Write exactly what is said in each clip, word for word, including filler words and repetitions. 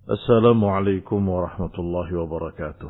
Assalamualaikum warahmatullahi wabarakatuh.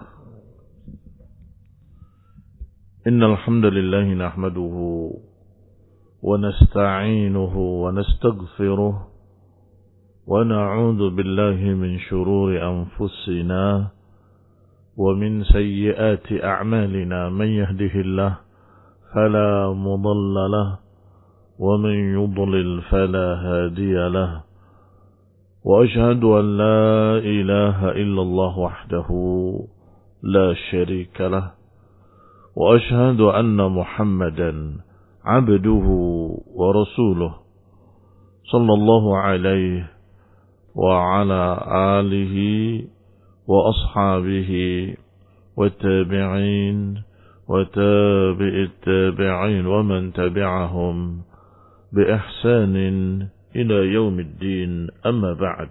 Innal hamdalillah nahmaduhu wa nasta'inuhu wa nastaghfiruh wa na'udzu billahi min shururi anfusina wa min sayyiati a'malina. Man yahdihillahu fala mudilla lahu wa man yudlil fala hadiya lahu. وأشهد أن لا إله إلا الله وحده لا شريك له وأشهد أن محمدا عبده ورسوله صلى الله عليه وعلى آله وأصحابه والتابعين وتابع التابعين ومن تبعهم بإحسان ila yaumiddin, amma ba'd.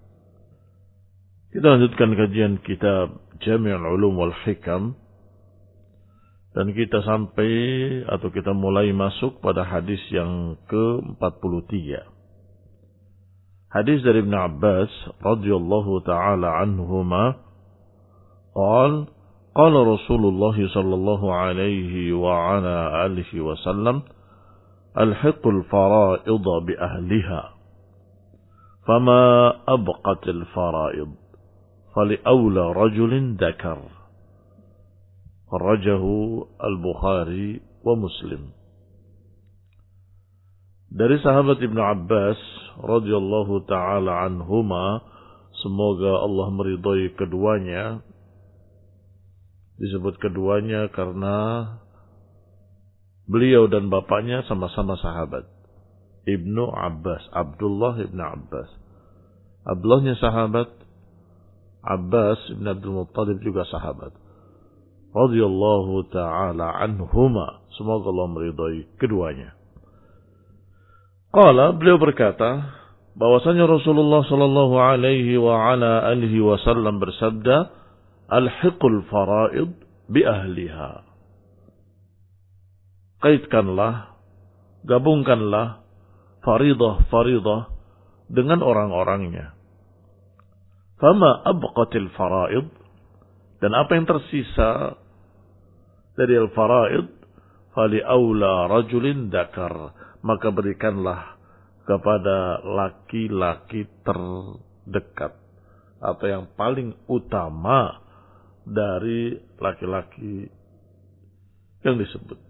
Kita lanjutkan kajian kitab Jami' al-Ulum wal Hikam, dan kita sampai atau kita mulai masuk pada hadis yang ke empat puluh tiga. Hadis dari Ibn Abbas radhiyallahu taala anhuma qala qala Rasulullah sallallahu alaihi wa ala alihi wasallam الحق الفرائض بأهلها فما أبقت الفرائض فلأولى رجل ذكر. خرجه البخاري ومسلم. Dari sahabat Ibnu Abbas radhiyallahu taala anhuma, semoga Allah meridhai keduanya. Disebut keduanya karena beliau dan bapaknya sama-sama sahabat. Ibnu Abbas, Abdullah Ibnu Abbas. Abdullahnya sahabat, Abbas Ibn Abdul Muttalib juga sahabat. Radhiyallahu ta'ala anhuma. Semoga Allah meridai keduanya. Qala, beliau berkata, bahwasanya Rasulullah sallallahu alaihi wa ala alihi wasallam bersabda, Al-hiqul faraid bi ahliha. Kaitkanlah, gabungkanlah faridah-faridah dengan orang-orangnya. Fama abqatil faraid, dan apa yang tersisa dari al-faraid, fali aula rajulin dakar, maka berikanlah kepada laki-laki terdekat atau yang paling utama dari laki-laki yang disebut.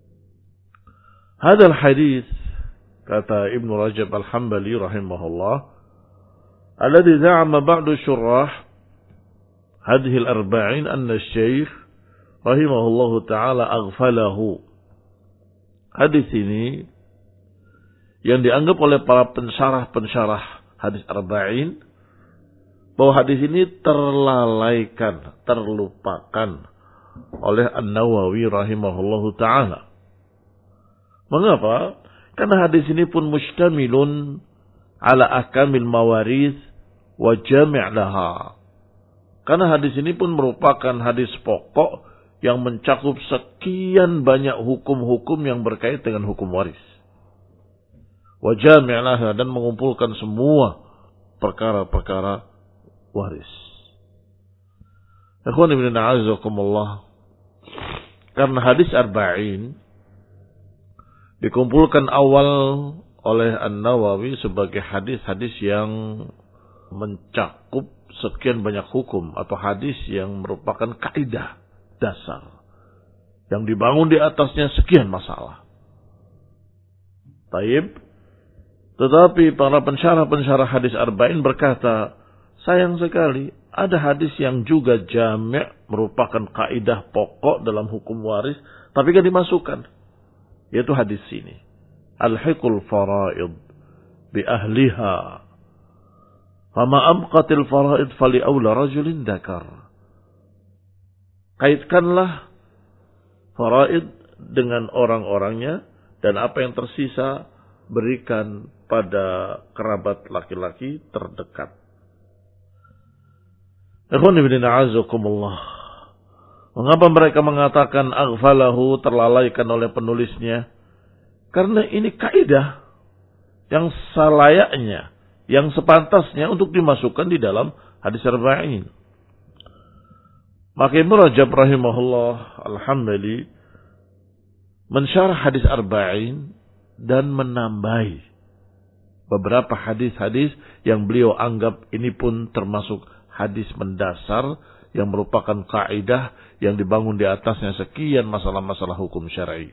Hadal hadis, kata Ibn Rajab al-Hambali rahimahullah, alladhi za'ama ba'du syurrah hadhihi al-arba'in anna syekh rahimahullahu ta'ala aghfalahu. Hadis ini yang dianggap oleh para pensyarah-pensyarah hadis arba'in bahwa hadis ini terlalaikan, terlupakan oleh An-Nawawi rahimahullahu ta'ala. Mengapa? Karena hadis ini pun mustamilun ala ahkamil mawaris wa jami' laha. Karena hadis ini pun merupakan hadis pokok yang mencakup sekian banyak hukum-hukum yang berkait dengan hukum waris. Wa jami' laha, dan mengumpulkan semua perkara-perkara waris. Ikhwan ibn a'azakumullah, karena hadis arba'in dikumpulkan awal oleh An-Nawawi sebagai hadis-hadis yang mencakup sekian banyak hukum atau hadis yang merupakan kaidah dasar yang dibangun di atasnya sekian masalah. Taib. Tetapi para pensyarah-pensyarah hadis arba'in berkata, sayang sekali ada hadis yang juga jami' merupakan kaidah pokok dalam hukum waris tapi kan dimasukkan, yaitu hadis ini. Al-hiqul faraid bi ahliha. Fama abqatil faraid fali awla rajulin dakar. Kaitkanlah faraid dengan orang-orangnya, dan apa yang tersisa berikan pada kerabat laki-laki terdekat. Ikhwan ibn a'azakumullah. Mengapa mereka mengatakan aghfalahu, terlalaikan oleh penulisnya? Karena ini kaidah yang selayaknya, yang sepantasnya untuk dimasukkan di dalam hadis arba'in. Maka Ibnu Rajab rahimahullah al-Hambali mensyarah hadis arba'in dan menambahi beberapa hadis-hadis yang beliau anggap ini pun termasuk hadis mendasar yang merupakan kaidah yang dibangun di atasnya sekian masalah-masalah hukum syar'i.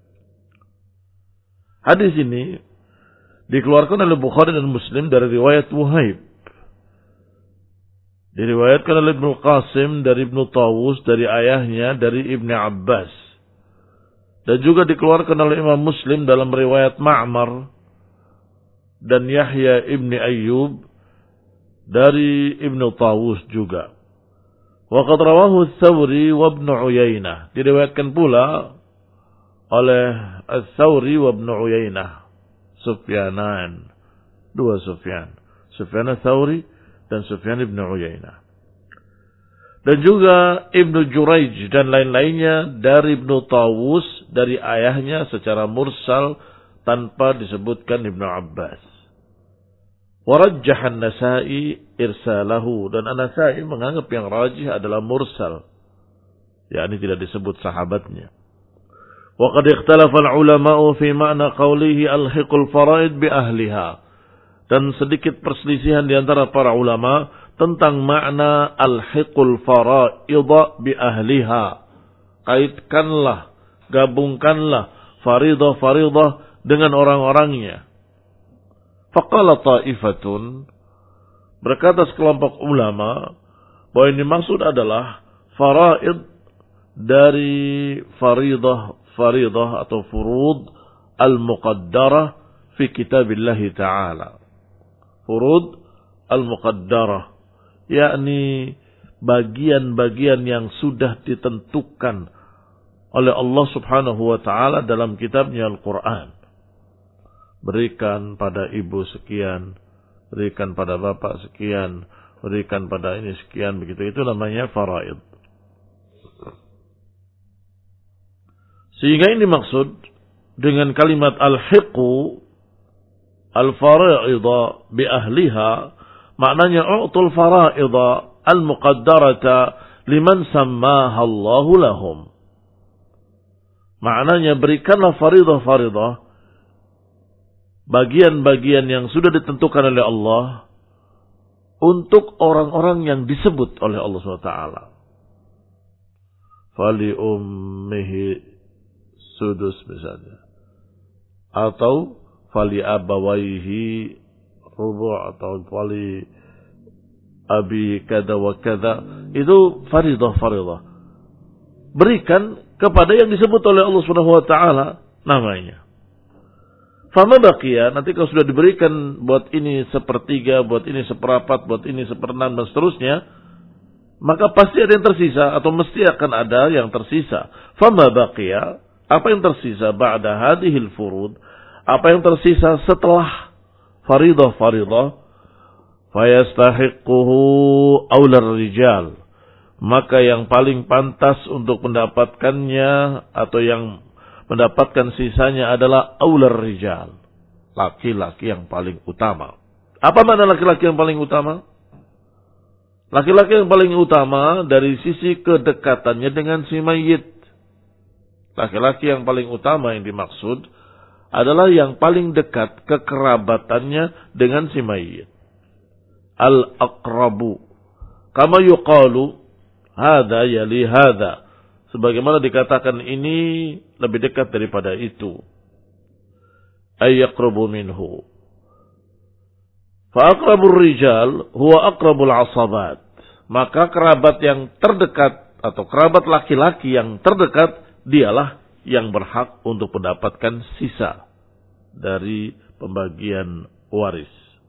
Hadis ini dikeluarkan oleh Bukhari dan Muslim dari riwayat Wuhaib. Diriwayatkan oleh Ibnu Qasim dari Ibnu Tawus dari ayahnya dari Ibnu Abbas. Dan juga dikeluarkan oleh Imam Muslim dalam riwayat Ma'mar dan Yahya Ibni Ayyub dari Ibnu Tawus juga. Wa qad rawahu Ats-Tsauri wa Ibnu Uyainah. Diriwayatkan pula oleh Ats-Tsauri wa Ibnu Uyainah. Sufyanan. Dua Sufyan. Sufyan Ats-Tsauri dan Sufyan Ibn Uyainah. Dan juga Ibnu Juraij dan lain-lainnya dari Ibnu Tawus dari ayahnya secara mursal tanpa disebutkan Ibnu Abbas. Warajjah An-Nasa'i irsalahu, dan An-Nasa'i menganggap yang rajih adalah mursal, yakni tidak disebut sahabatnya. Wa qad ikhtalafa al-ulama'u fi ma'na qawlihi alhiqul faraid bi ahliha. Dan sedikit perselisihan di antara para ulama tentang makna alhiqul faraidha bi ahliha. Kaitkanlah, gabungkanlah faridah-faridah dengan orang-orangnya. Faqala ta'ifatun, berkata sekelompok ulama bahwa ini maksud adalah faraid dari faridah-faridah atau furud al-muqaddarah fi kitabillah ta'ala. Furud al-muqaddarah, yakni bagian-bagian yang sudah ditentukan oleh Allah Subhanahu wa taala dalam kitabnya Al-Qur'an. Berikan pada ibu sekian, berikan pada bapak sekian, berikan pada ini sekian, begitu. Itu namanya faraid. Sehingga ini maksud dengan kalimat al-hiqu al-fara'idha bi ahliha, maknanya u'tul fara'idha al-muqaddarata liman sammaha Allahu lahum. Maknanya berikanlah faridah-faridah, bagian-bagian yang sudah ditentukan oleh Allah untuk orang-orang yang disebut oleh Allah subhanahu wa taala. Fali ummihi sudus misalnya, atau fali abawaihi rubu' atau fali abi kada wa kada. Itu faridah-faridah. Berikan kepada yang disebut oleh Allah Subhanahu wa taala namanya. Fama baqiya, nanti kalau sudah diberikan buat ini sepertiga, buat ini seperapat, buat ini seperenam dan seterusnya, maka pasti ada yang tersisa atau mesti akan ada yang tersisa. Fama baqiya, apa yang tersisa ba'da hadhil furud? Apa yang tersisa setelah faridah-faridah, fayastahiquhu aular rijal, maka yang paling pantas untuk mendapatkannya atau yang mendapatkan sisanya adalah aular rijal, laki-laki yang paling utama. Apa makna laki-laki yang paling utama? Laki-laki yang paling utama dari sisi kedekatannya dengan si mayit. Laki-laki yang paling utama yang dimaksud adalah yang paling dekat kekerabatannya dengan si mayit. Al-aqrabu. Kama yuqalu, hadha yali hadha. Sebagaimana dikatakan ini lebih dekat daripada itu. Ayyaqrabu minhu. Fa-aqrabur rijal huwa aqrabul asabat. Maka kerabat yang terdekat atau kerabat laki-laki yang terdekat dialah yang berhak untuk mendapatkan sisa dari pembagian waris.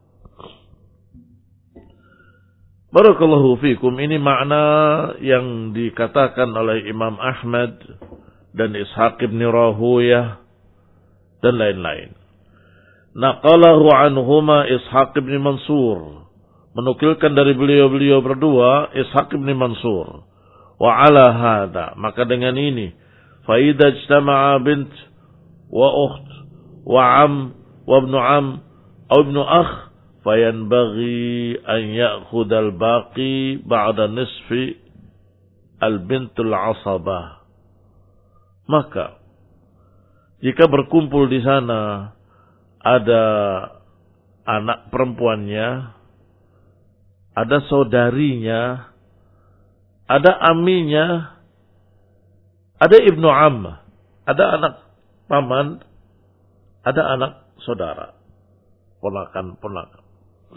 Barakallahu fikum, ini makna yang dikatakan oleh Imam Ahmad dan Ishaq ibn Rahuyah dan lain-lain. Naqalahu anhuma Ishaq ibn Mansur, menukilkan dari beliau-beliau berdua Ishaq ibn Mansur. Wa ala hadha, maka dengan ini فإذا اجتمع بنت وأخت وعم وابن عم أو ابن أخ fayanbaghi an ya'khudhal baqi ba'da nisfi al-bintul asabah. Maka jika berkumpul di sana ada anak perempuannya, ada saudarinya, ada aminya, ada ibnu am, ada anak paman, ada anak saudara, ponakan-ponakan.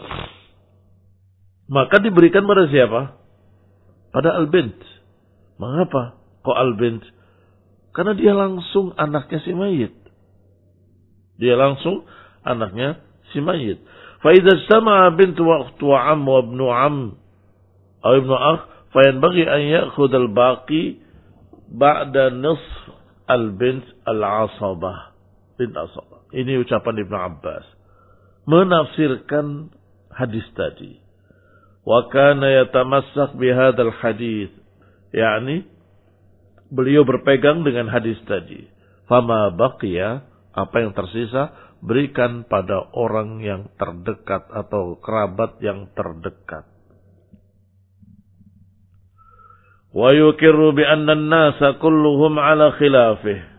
Maka diberikan pada siapa? Pada al-bint. Mengapa kok al-bint? Karena dia langsung anaknya si mayit. Dia langsung anaknya si mayit. Fa idza istama'a bintu wa ukhtu wa am wa ibnu am atau ibnu akh fa yanbaghi an ya'khudh al-baqi ba'da nisf al-bint al-asabah. Bint asabah. Ini ucapan Ibnu Abbas menafsirkan hadis tadi. Wa kana yatamassak bihadzal hadis, yakni beliau berpegang dengan hadis tadi. Fama baqiya, apa yang tersisa berikan pada orang yang terdekat atau kerabat yang terdekat. Wa yukirru bi anna an-nasa kulluhum ala khilafih.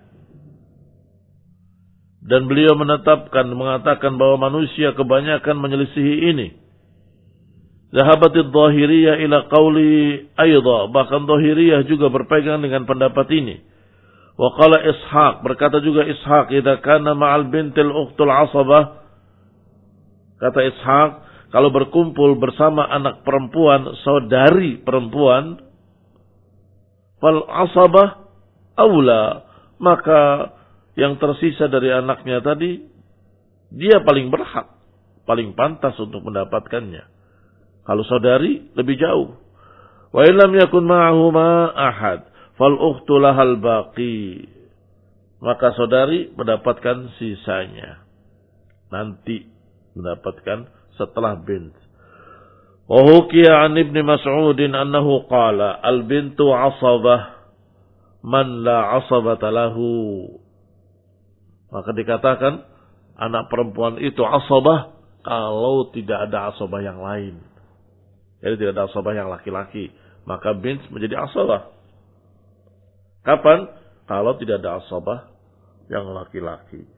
Dan beliau menetapkan, mengatakan bahwa manusia kebanyakan menyelisihi ini. Zahabatid dhahiriyah ila qawli aidha. Bahkan dhahiriyah juga berpegang dengan pendapat ini. Wa qala Ishaq, berkata juga Ishaq, idza kana ma'al bintil ukhtul asabah. Kata Ishaq, kalau berkumpul bersama anak perempuan, saudari perempuan, fal asabah aula, maka yang tersisa dari anaknya tadi, dia paling berhak, paling pantas untuk mendapatkannya. Kalau saudari, lebih jauh. Wa illam yakun ma'ahuma ahad, fal ukhtu lahal baqi. Maka saudari mendapatkan sisanya. Nanti mendapatkan setelah bint. Wa hukiya an Ibnu Mas'udin annahu qala, al-bintu asabah man la asabata lahu. Maka dikatakan anak perempuan itu asabah kalau tidak ada asabah yang lain. Jadi tidak ada asabah yang laki-laki. Maka bint menjadi asabah. Kapan? Kalau tidak ada asabah yang laki-laki.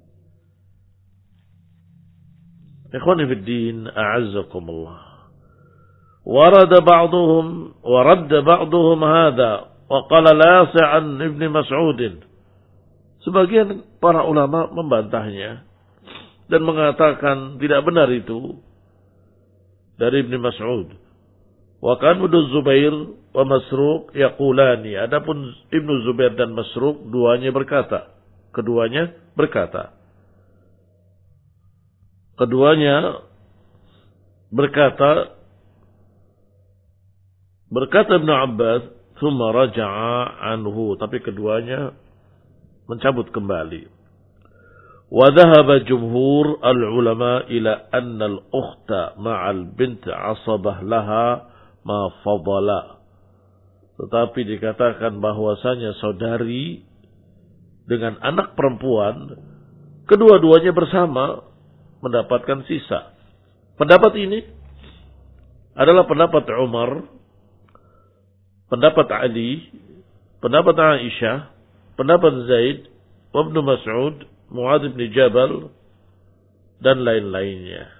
Ikhwani fid din, a'azzakumullah. Warada ba'duhum, waradda ba'duhum hadha, wa qala la yas'an Ibnu Mas'udin. Sebagian para ulama membantahnya dan mengatakan tidak benar itu dari Ibnu Mas'ud. Wa kan Ibnu Zubair wa Masruq yaqulani. Adapun Ibnu Zubair dan Masruq duanya berkata, keduanya berkata. Keduanya berkata berkata Ibnu Abbas, "Tsumma raja'a anhu." Tapi keduanya mencabut kembali. Wa dhahaba jumhur al-ulama ila anna al-ukhta ma'al bint asabah laha ma fadala. Tetapi dikatakan bahwasanya saudari dengan anak perempuan kedua-duanya bersama mendapatkan sisa. Pendapat ini adalah pendapat Umar, pendapat Ali, pendapat Aisyah, pendapat Zaid, Ibnu Mas'ud, Mu'adz bin Jabal, dan lain-lainnya.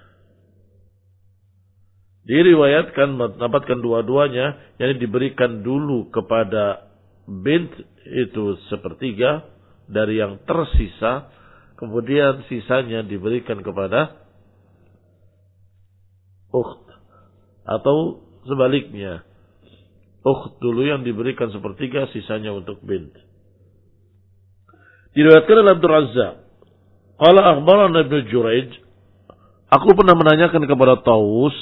Diriwayatkan mendapatkan dua-duanya, yang diberikan dulu kepada bint itu sepertiga dari yang tersisa, kemudian sisanya diberikan kepada ukht, atau sebaliknya, ukht dulu yang diberikan sepertiga, sisanya untuk bint. Diriwayatkan oleh Abdul Razzaq, qala akhbarana Ibnu Jurayj, aku pernah menanyakan kepada Taus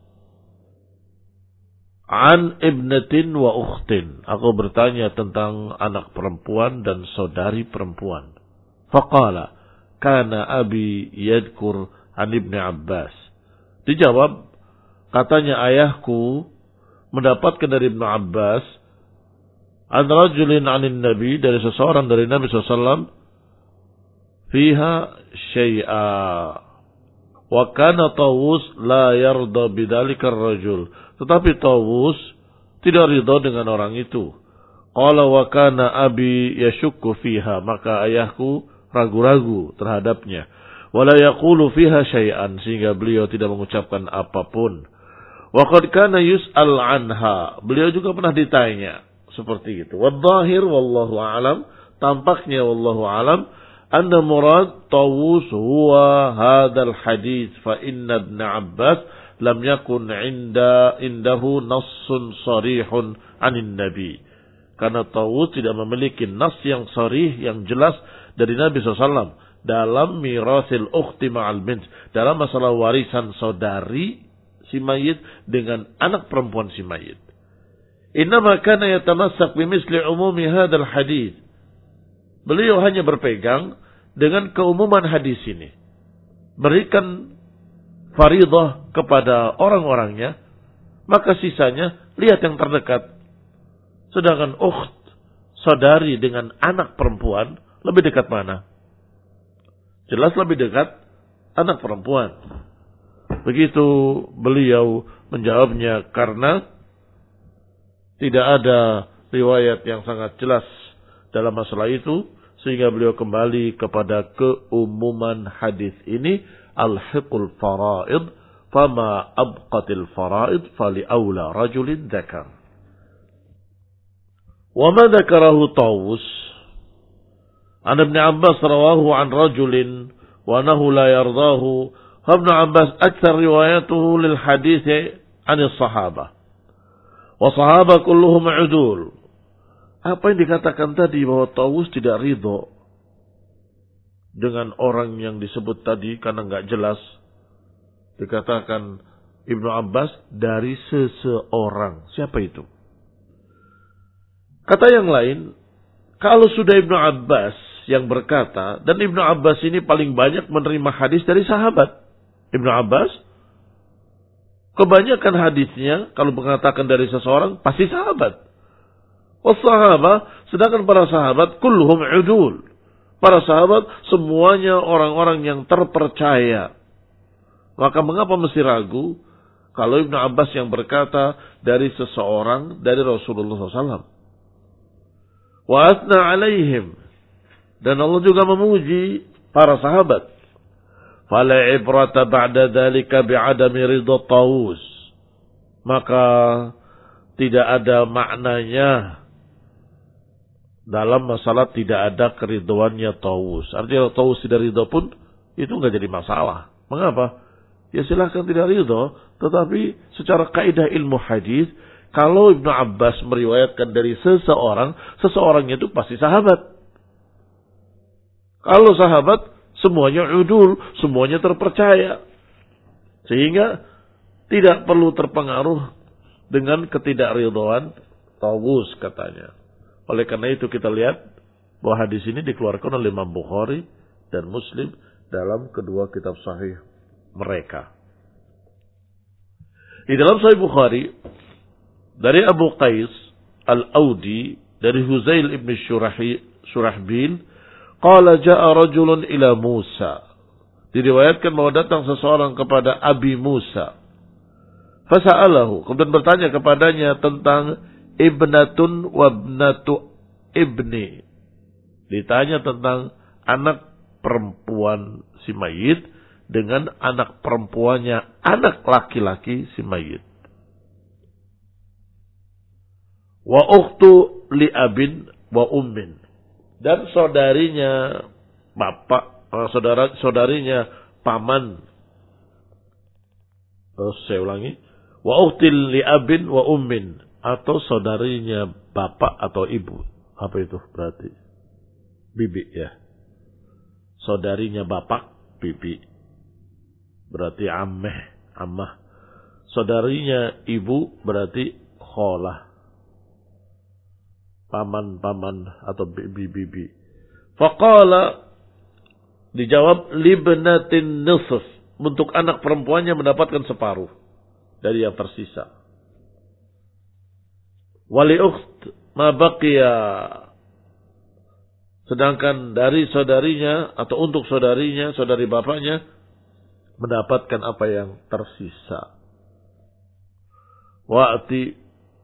an ibnatin wa ukhtin. Aku bertanya tentang anak perempuan dan saudari perempuan. Faqala kana abi yadhkur an Ibnu Abbas. Dijawab, katanya ayahku mendapatkan dari Ibnu Abbas an rajulin anin nabi, dari seseorang dari Nabi sallallahu alaihi wasallam, fiha syai'a Wa kana Tawus la yarda bidzalika ar-rajul. Tetapi Tawus tidak ridha dengan orang itu. Qala wa kana abi yashukku fiha, maka ayahku ragu-ragu terhadapnya. Wala yaqulu fiha syai'an, sehingga beliau tidak mengucapkan apapun. Wa qad kana yus'al anha, beliau juga pernah ditanya seperti itu. Wadh-dhahir wallahu a'lam, tampaknya wallahu a'lam anna murad Tawus huwa hadzal hadits fa inna Ibn Abbas lam yakun inda indahu nassun sarihun 'anil nabi. Karena Tawus tidak memiliki nas yang sarih, yang jelas dari Nabi shallallahu alaihi wasallam dalam mirasil ukhti ma'al bint, dalam masalah warisan saudari si mayit dengan anak perempuan si mayit. Innama kana yatamassak bimisli umumi hadzal hadits. Beliau hanya berpegang dengan keumuman hadis ini. Berikan faridah kepada orang-orangnya, maka sisanya lihat yang terdekat. Sedangkan ukht, saudari dengan anak perempuan, lebih dekat mana? Jelas lebih dekat anak perempuan. Begitu beliau menjawabnya karena tidak ada riwayat yang sangat jelas dalam masalah itu, sehingga beliau kembali kepada keumuman hadis ini, al-hiqul faraid, fama abqatil faraid fali aula rajulin dzakar. Wa ma dzakarahu Tawus an Ibn Abbas rawahu an rajulin wa annahu la yardahu. Ibn Abbas akthar riwayatuhu lil hadits an as-sahabah. Wa sahabah kulluhum udul. Apa yang dikatakan tadi bahwa Tawus tidak ridho dengan orang yang disebut tadi karena enggak jelas. Dikatakan Ibnu Abbas dari seseorang. Siapa itu? Kata yang lain, kalau sudah Ibnu Abbas yang berkata, dan Ibnu Abbas ini paling banyak menerima hadis dari sahabat. Ibnu Abbas, kebanyakan hadisnya kalau mengatakan dari seseorang, pasti sahabat. Wassahabah, sedangkan para sahabat, kulluhum udul. Para sahabat, semuanya orang-orang yang terpercaya. Maka mengapa mesti ragu kalau Ibnu Abbas yang berkata dari seseorang, dari Rasulullah shallallahu alaihi wasallam. Wa asna alaihim, dan Allah juga memuji para sahabat. Fala ibrata ba'da dzalika bi'adami ridha Tawus, maka tidak ada maknanya dalam masalah tidak ada keridhoannya Tawus. Artinya Tawus tidak ridho pun itu enggak jadi masalah. Mengapa? Ya silahkan tidak ridho, tetapi secara kaidah ilmu hadis, kalau Ibnu Abbas meriwayatkan dari seseorang, seseorangnya itu pasti sahabat. Kalau sahabat, semuanya udul, semuanya terpercaya. Sehingga tidak perlu terpengaruh dengan ketidakridhoan Tawus katanya. Oleh karena itu kita lihat bahwa hadis ini dikeluarkan oleh Imam Bukhari dan Muslim dalam kedua kitab sahih mereka. Di dalam Sahih Bukhari, dari Abu Qais Al-Audi, dari Huzail ibn Shurahbil, qala ja'a rajulun ila Musa. Diriwayatkan bahwa datang seseorang kepada Abi Musa. Fasa'alahu, kemudian bertanya kepadanya tentang ibnatun wa ibnatu ibni. Ditanya tentang anak perempuan si mayit dengan anak perempuannya anak laki-laki si mayit. Wa ukhtu li abin wa ummin, dan saudarinya bapak, saudara saudarinya paman. Terus saya ulangi, wa ukhti li abin wa ummin, atau saudarinya bapak atau ibu. Apa itu berarti? Bibi ya. Saudarinya bapak, bibi. Berarti ammeh, ammah. Saudarinya ibu berarti kholah. Paman-paman atau bibi-bibi. Faqala, dijawab libnatin nisf, untuk anak perempuannya mendapatkan separuh dari yang tersisa. Wali ukht ma baqiya, sedangkan dari saudarinya atau untuk saudarinya, saudari bapaknya, mendapatkan apa yang tersisa. Wa'ati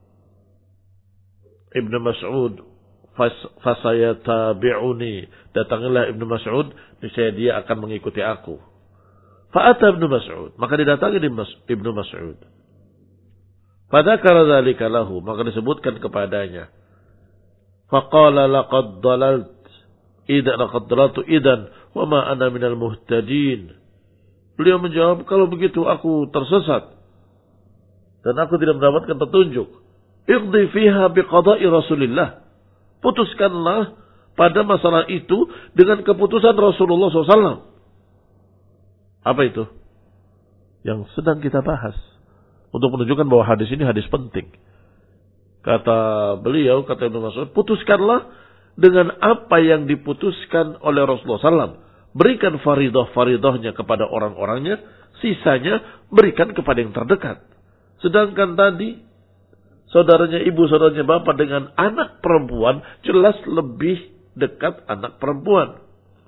Ibnu Mas'ud fasayatabi'uni, datangilah Ibnu Mas'ud, niscaya dia akan mengikuti aku. Fa'ata Ibnu Mas'ud, maka didatangi Ibnu Mas'ud. Fadzakara dzalika lahu, maka disebutkan kepadanya. Faqala laqad dalalt idan laqad dalaltu idan wa ma ana minal muhtadin. Beliau menjawab, kalau begitu aku tersesat dan aku tidak mendapatkan petunjuk. Iqdi fiha biqada'i Rasulillah. Putuskanlah pada masalah itu dengan keputusan Rasulullah shallallahu alaihi wasallam. Apa itu? Yang sedang kita bahas. Untuk menunjukkan bahwa hadis ini hadis penting. Kata beliau, kata Ibnu Mas'ud, putuskanlah dengan apa yang diputuskan oleh Rasulullah shallallahu alaihi wasallam. Berikan faridah-faridahnya kepada orang-orangnya, sisanya berikan kepada yang terdekat. Sedangkan tadi, saudaranya ibu, saudaranya bapak dengan anak perempuan, jelas lebih dekat anak perempuan.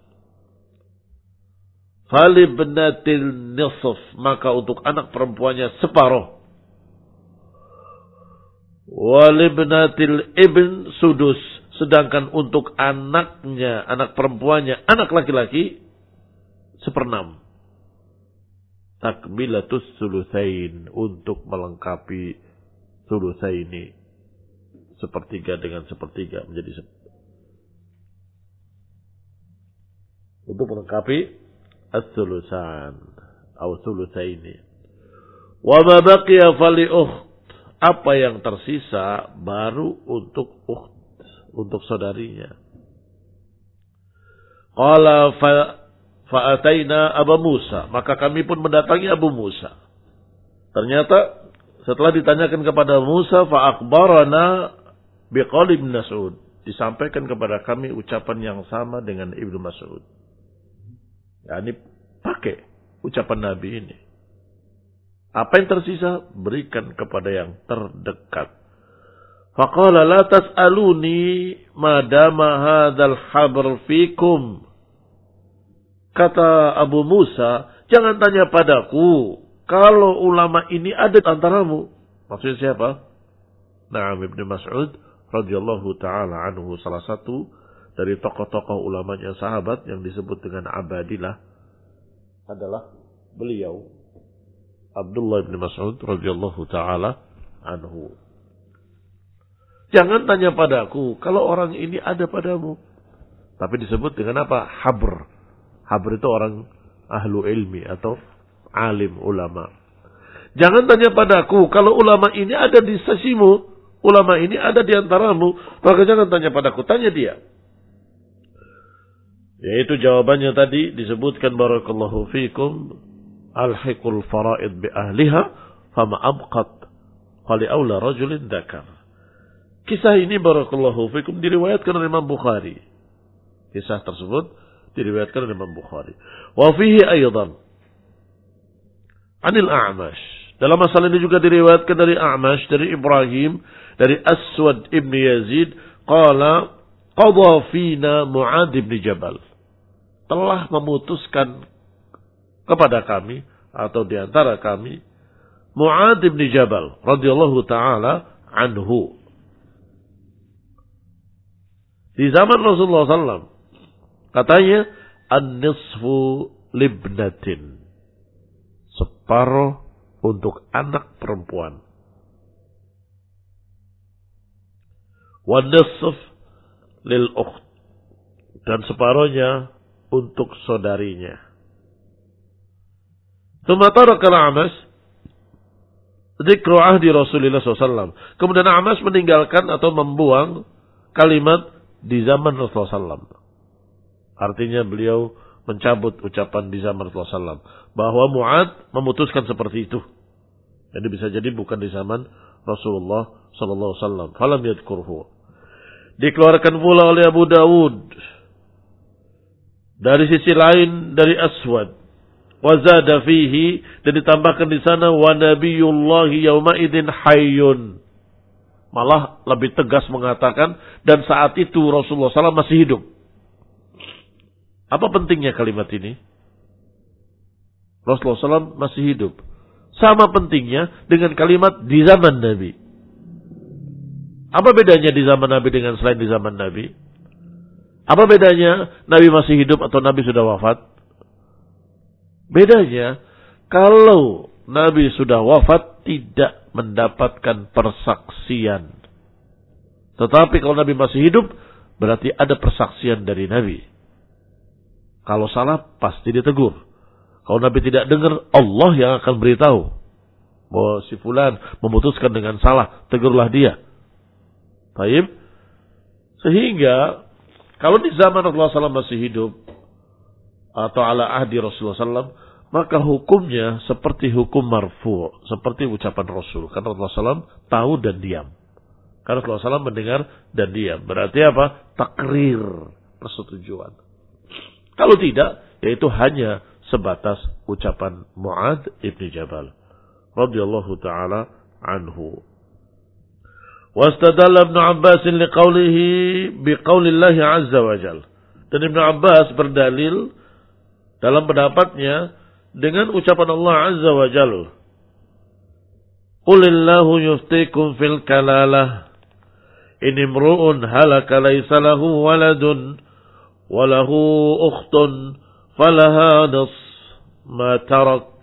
Falibnatil nisf, maka untuk anak perempuannya separuh. Walibnatil ibn sudus, sedangkan untuk anaknya, anak perempuannya, anak laki-laki, seperenam. Takmilatus sulusain, untuk melengkapi sulusaini, sepertiga dengan sepertiga menjadi se- untuk melengkapi as-sulusan atau sulusaini. Wa ma baqiya fali ukht, apa yang tersisa baru untuk ukht, untuk saudarinya. Qala fa fa'ataina Abu Musa, maka kami pun mendatangi Abu Musa. Ternyata setelah ditanyakan kepada Musa, fa akhbarana biqauli Ibnu Mas'ud, disampaikan kepada kami ucapan yang sama dengan Ibnu Mas'ud. Ya, ini pakai ucapan Nabi ini. Apa yang tersisa berikan kepada yang terdekat. Faqala la tas'aluni madama hadzal habr fikum. Kata Abu Musa, jangan tanya padaku kalau ulama ini ada di antaramu. Maksudnya siapa? Naam, Ibnu Mas'ud radhiyallahu taala anhu, salah satu dari tokoh-tokoh ulamanya sahabat yang disebut dengan Abadilah adalah beliau Abdullah bin Mas'ud radhiyallahu taala anhu. Jangan tanya padaku kalau orang ini ada padamu. Tapi disebut dengan apa? Habr. Habr itu orang ahlu ilmi atau alim ulama. Jangan tanya padaku kalau ulama ini ada di sisimu, ulama ini ada di antaramu, maka jangan tanya padaku, tanya dia. Yaitu jawabannya tadi disebutkan barakallahu fikum, alhiqul faraid bi ahliha fama abqat qali aula rajulin dzakar. Kisah ini barakallahu fikum diriwayatkan oleh Imam Bukhari. Kisah tersebut diriwayatkan oleh Imam Bukhari. Wa fihi aidan anil A'mash. Dalam masalah ini juga diriwayatkan dari A'mash, dari Ibrahim, dari Aswad ibn Yazid, qala qadha fina Mu'adz ibn Jabal. Telah memutuskan kepada kami atau di antara kami Mu'adz ibn Jabal radhiyallahu taala anhu. Di zaman Rasulullah sallallahu alaihi wasallam katanya an-nisfu libnatin, separuh untuk anak perempuan, wa nisf lil ukht, dan separuhnya untuk saudarinya. Tsumma taraka al-A'mash dzikru ahdi Rasulullah sallallahu alaihi wasallam. Kemudian A'mash meninggalkan atau membuang kalimat di zaman Rasulullah sallallahu alaihi wasallam. Artinya beliau mencabut ucapan di zaman Rasulullah sallallahu alaihi wasallam bahwa Mu'adz memutuskan seperti itu. Jadi bisa jadi bukan di zaman Rasulullah sallallahu alaihi wasallam. Falam yadhkurhu. Dikeluarkan pula oleh Abu Dawud dari sisi lain dari Aswad. Wa zada fihi, dan ditambahkan di sana wa nabiyullahi yauma idzin hayyun. Malah lebih tegas mengatakan dan saat itu Rasulullah sallallahu alaihi wasallam masih hidup. Apa pentingnya kalimat ini? Rasulullah shallallahu alaihi wasallam masih hidup. Sama pentingnya dengan kalimat di zaman Nabi. Apa bedanya di zaman Nabi dengan selain di zaman Nabi? Apa bedanya Nabi masih hidup atau Nabi sudah wafat? Bedanya, kalau Nabi sudah wafat tidak mendapatkan persaksian. Tetapi kalau Nabi masih hidup, berarti ada persaksian dari Nabi. Kalau salah, pasti ditegur. Kalau Nabi tidak dengar, Allah yang akan beritahu bahwa si fulan memutuskan dengan salah, tegurlah dia. Baik. Sehingga kalau di zaman Rasulullah shallallahu alaihi wasallam masih hidup atau ala ahdi Rasulullah shallallahu alaihi wasallam, maka hukumnya seperti hukum marfu, seperti ucapan Rasul. Karena Rasulullah shallallahu alaihi wasallam tahu dan diam. Karena Rasulullah shallallahu alaihi wasallam mendengar dan diam. Berarti apa? Takrir, persetujuan. Kalau tidak, yaitu hanya sebatas ucapan Mu'adz ibn Jabal radhiyallahu taala anhu. Wastadalla Ibnu Abbas liqaulihi biqaulillah azza wa jalla. Dan Ibnu Abbas berdalil dalam pendapatnya dengan ucapan Allah azza wa jalla. Qulillahu yuftikum fil kalalah in imru'un halaka laysa lahu waladun wa lahu ukhtun falaha nas ma tarak.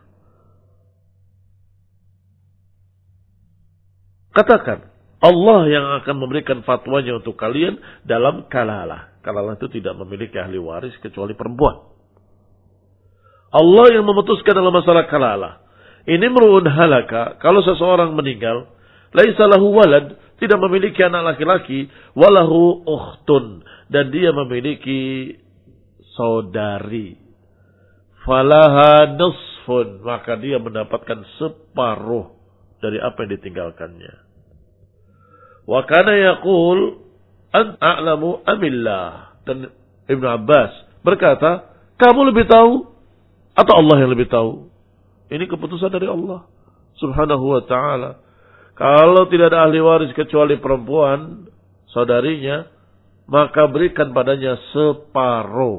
Katakan, Allah yang akan memberikan fatwanya untuk kalian dalam kalalah. Kalalah itu tidak memiliki ahli waris kecuali perempuan. Allah yang memutuskan dalam masalah kalalah. Ini merun halaka, kalau seseorang meninggal, laisa lahu walad, tidak memiliki anak laki-laki, walahu ukhtun, dan dia memiliki saudari. Falaha nusfun, maka dia mendapatkan separuh dari apa yang ditinggalkannya. Wa kana yaqul an a'lamu amillah. Dan Ibnu Abbas berkata, kamu lebih tahu atau Allah yang lebih tahu? Ini keputusan dari Allah Subhanahu wa ta'ala. Kalau tidak ada ahli waris kecuali perempuan, saudarinya, maka berikan padanya separuh.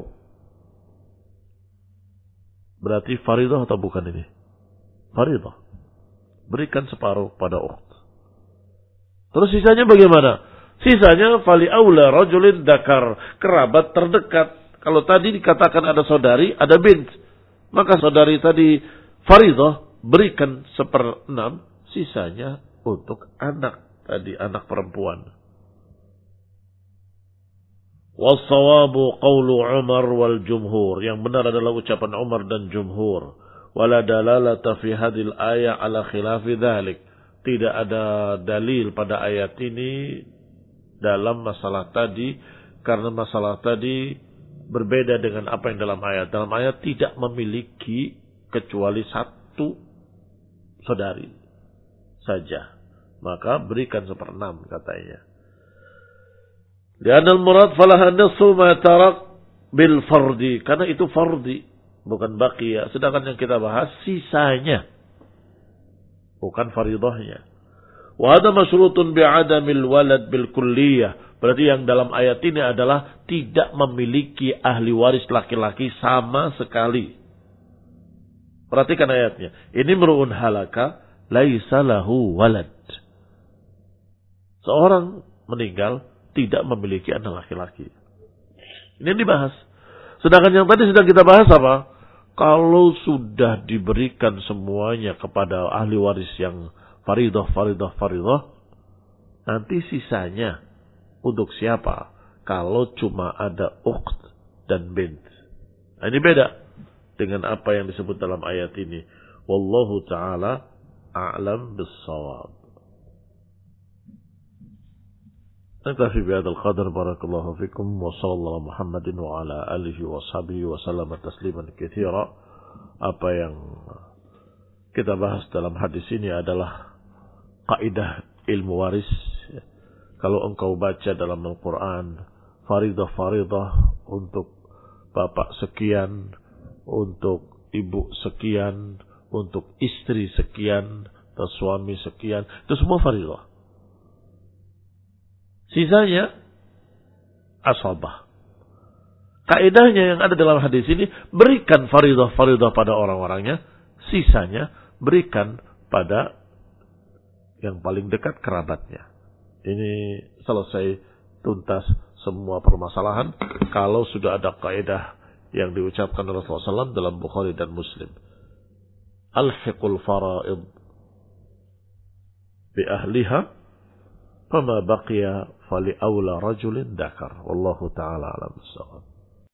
Berarti faridah atau bukan ini? Faridah. Berikan separuh pada ukht. Terus sisanya bagaimana? Sisanya fali aula rajulin dakar, kerabat terdekat. Kalau tadi dikatakan ada saudari, ada bint, maka saudari tadi faridah berikan seperenam, sisanya untuk anak tadi, anak perempuan. Wassawabu qawlu Umar wal jumhur. Yang benar adalah ucapan Umar dan jumhur. Wala dalalata fi hadil ayat ala khilafi dhalik. Tidak ada dalil pada ayat ini dalam masalah tadi, karena masalah tadi berbeda dengan apa yang dalam ayat. Dalam ayat tidak memiliki kecuali satu saudari saja, maka berikan seperenam katanya. Li'anal murad falaha nisfu ma tarak bil fardi, karena itu fardi bukan baqiyah. Sedangkan yang kita bahas sisanya, bukan faridahnya. Wa hadha masyrutun bi'adamil walad bil kulliyah. Berarti yang dalam ayat ini adalah tidak memiliki ahli waris laki-laki sama sekali. Perhatikan ayatnya. Ini merun halaka laisa lahu walad. Seorang meninggal tidak memiliki anak laki-laki. Ini yang dibahas. Sedangkan yang tadi sedang kita bahas apa? Kalau sudah diberikan semuanya kepada ahli waris yang faridah, faridah, faridah, nanti sisanya untuk siapa? Kalau cuma ada ukht dan bint. Nah, ini beda dengan apa yang disebut dalam ayat ini. Wallahu ta'ala a'lam bis-shawab. Naktafi bihadzal qadar. Barakallahu fikum wa sallallahu Muhammadin wa ala alihi wa sahbihi wa sallama tasliman katsira. Apa yang kita bahas dalam hadis ini adalah kaidah ilmu waris. Kalau engkau baca dalam Al-Quran, faridah-faridah untuk bapak sekian, untuk ibu sekian, untuk istri sekian, atau suami sekian, itu semua faridah. Sisanya asabah. kaidahnya yang ada dalam hadis ini, berikan faridah-faridah pada orang-orangnya, sisanya berikan pada yang paling dekat kerabatnya. Ini selesai tuntas semua permasalahan kalau sudah ada kaidah yang diucapkan Rasulullah shallallahu alaihi wasallam dalam Bukhari dan Muslim. Alhiqul fara'id bi ahliha fama baqiya fali awla rajulin dakar. Wallahu ta'ala alam bissawab.